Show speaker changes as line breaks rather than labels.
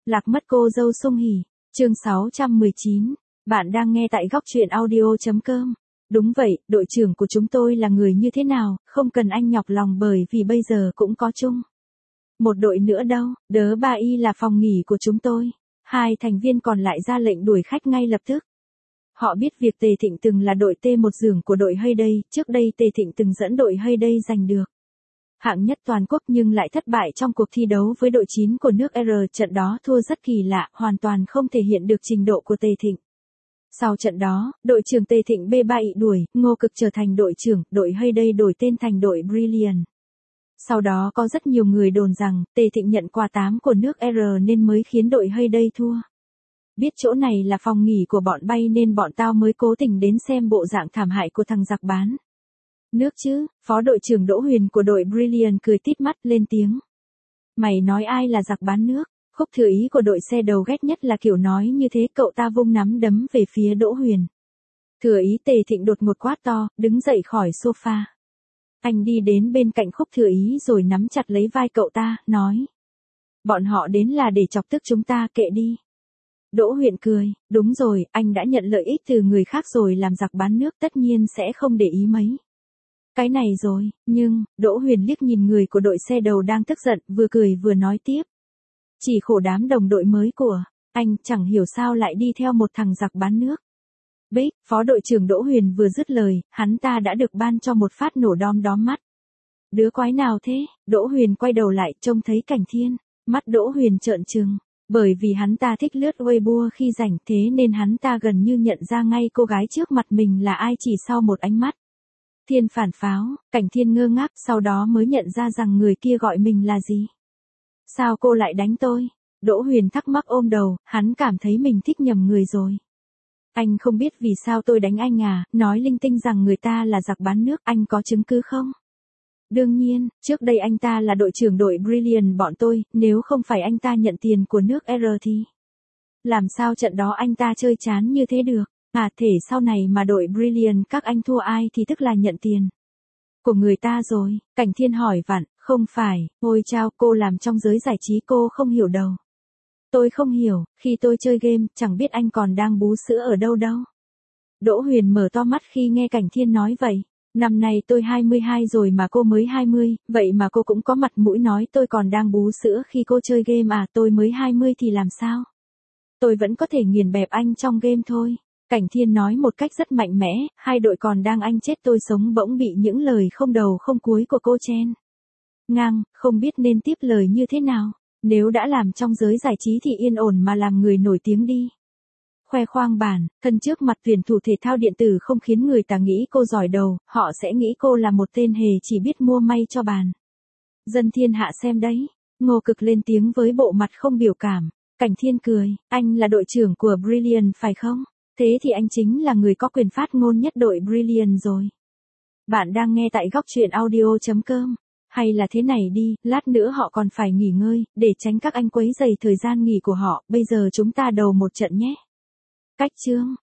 Lạc mất cô dâu Sung Hỉ. Chương 619. Bạn đang nghe tại góc truyện audio.com. Đúng vậy, đội trưởng của chúng tôi là người như thế nào, không cần anh nhọc lòng bởi vì bây giờ cũng có chung một đội nữa đâu, đớ ba y là phòng nghỉ của chúng tôi. Hai thành viên còn lại ra lệnh đuổi khách ngay lập tức. Họ biết việc Tề Thịnh từng là đội T1 giường của đội Hayday, trước đây Tề Thịnh từng dẫn đội Hayday giành được hạng nhất toàn quốc nhưng lại thất bại trong cuộc thi đấu với đội 9 của nước R. Trận đó thua rất kỳ lạ, hoàn toàn không thể hiện được trình độ của Tề Thịnh. Sau trận đó, đội trưởng Tề Thịnh B3 bị đuổi, Ngô Cực trở thành đội trưởng, đội Hayday đổi tên thành đội Brilliant. Sau đó có rất nhiều người đồn rằng, Tề Thịnh nhận quà 8 của nước R nên mới khiến đội Hayday thua. Biết chỗ này là phòng nghỉ của bọn bay nên bọn tao mới cố tình đến xem bộ dạng thảm hại của thằng giặc bán nước chứ. Phó đội trưởng Đỗ Huyền của đội Brilliant cười tít mắt lên tiếng. Mày nói ai là giặc bán nước? Khúc Thừa Ý của đội xe đầu ghét nhất là kiểu nói như thế, cậu ta vung nắm đấm về phía Đỗ Huyền. Thừa Ý. Tề Thịnh đột ngột quát to, đứng dậy khỏi sofa. Anh đi đến bên cạnh Khúc Thừa Ý rồi nắm chặt lấy vai cậu ta, nói. Bọn họ đến là để chọc tức chúng ta, kệ đi. Đỗ Huyền cười, đúng rồi, anh đã nhận lợi ích từ người khác rồi làm giặc bán nước tất nhiên sẽ không để ý mấy cái này rồi, nhưng, Đỗ Huyền liếc nhìn người của đội xe đầu đang tức giận, vừa cười vừa nói tiếp. Chỉ khổ đám đồng đội mới của anh, chẳng hiểu sao lại đi theo một thằng giặc bán nước. Bích, phó đội trưởng Đỗ Huyền vừa dứt lời, hắn ta đã được ban cho một phát nổ đom đóm mắt. Đứa quái nào thế? Đỗ Huyền quay đầu lại trông thấy Cảnh Thiên, mắt Đỗ Huyền trợn trừng. Bởi vì hắn ta thích lướt Weibo khi rảnh thế nên hắn ta gần như nhận ra ngay cô gái trước mặt mình là ai chỉ sau một ánh mắt. Thiên phản pháo, Cảnh Thiên ngơ ngác sau đó mới nhận ra rằng người kia gọi mình là gì. Sao cô lại đánh tôi? Đỗ Huyền thắc mắc ôm đầu, hắn cảm thấy mình thích nhầm người rồi. Anh không biết vì sao tôi đánh anh à, nói linh tinh rằng người ta là giặc bán nước, anh có chứng cứ không? Đương nhiên, trước đây anh ta là đội trưởng đội Brilliant bọn tôi, nếu không phải anh ta nhận tiền của nước R thì làm sao trận đó anh ta chơi chán như thế được? À thể sau này mà đội Brilliant các anh thua ai thì tức là nhận tiền của người ta rồi. Cảnh Thiên hỏi vặn, không phải, ôi chao, cô làm trong giới giải trí cô không hiểu đâu. Tôi không hiểu, khi tôi chơi game, chẳng biết anh còn đang bú sữa ở đâu đâu. Đỗ Huyền mở to mắt khi nghe Cảnh Thiên nói vậy. Năm nay tôi 22 rồi mà cô mới 20, vậy mà cô cũng có mặt mũi nói tôi còn đang bú sữa khi cô chơi game à, tôi mới 20 thì làm sao? Tôi vẫn có thể nghiền bẹp anh trong game thôi. Cảnh Thiên nói một cách rất mạnh mẽ, hai đội còn đang anh chết tôi sống bỗng bị những lời không đầu không cuối của cô chen ngang, không biết nên tiếp lời như thế nào. Nếu đã làm trong giới giải trí thì yên ổn mà làm người nổi tiếng đi. Khoe khoang bản thân trước mặt tuyển thủ thể thao điện tử không khiến người ta nghĩ cô giỏi đầu, họ sẽ nghĩ cô là một tên hề chỉ biết mua may cho bàn dân thiên hạ xem đấy. Ngô Cực lên tiếng với bộ mặt không biểu cảm. Cảnh Thiên cười, anh là đội trưởng của Brilliant phải không? Thế thì anh chính là người có quyền phát ngôn nhất đội Brilliant rồi. Bạn đang nghe tại góc truyện audio.com. Hay là thế này đi, lát nữa họ còn phải nghỉ ngơi, để tránh các anh quấy rầy thời gian nghỉ của họ, bây giờ chúng ta đầu một trận nhé. Cách chương